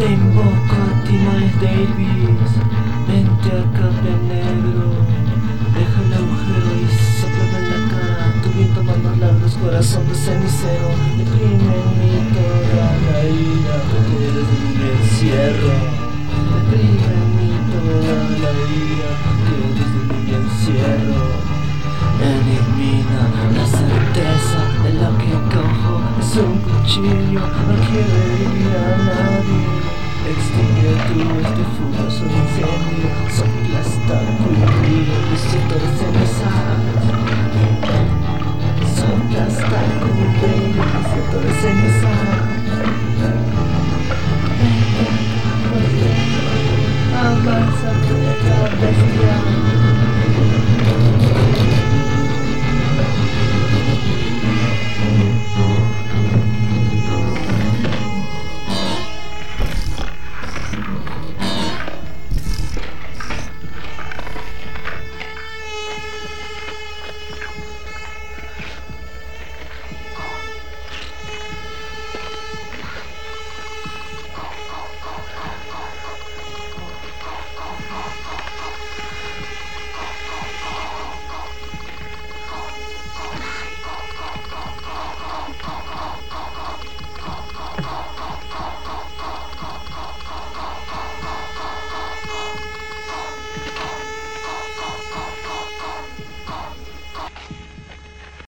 Te invoco a ti, Miles Davis. Vente acá, pe negro. Deja el agujero y sóplame en la cara. Tu viento manos largos, corazón de cenicero. Deprime en mí toda la ira que desde mi encierro. Deprime en mí toda la ira que desde mi encierro. Elimina la certeza de lo que cojo. Es un cuchillo, no quiero herir a nadie.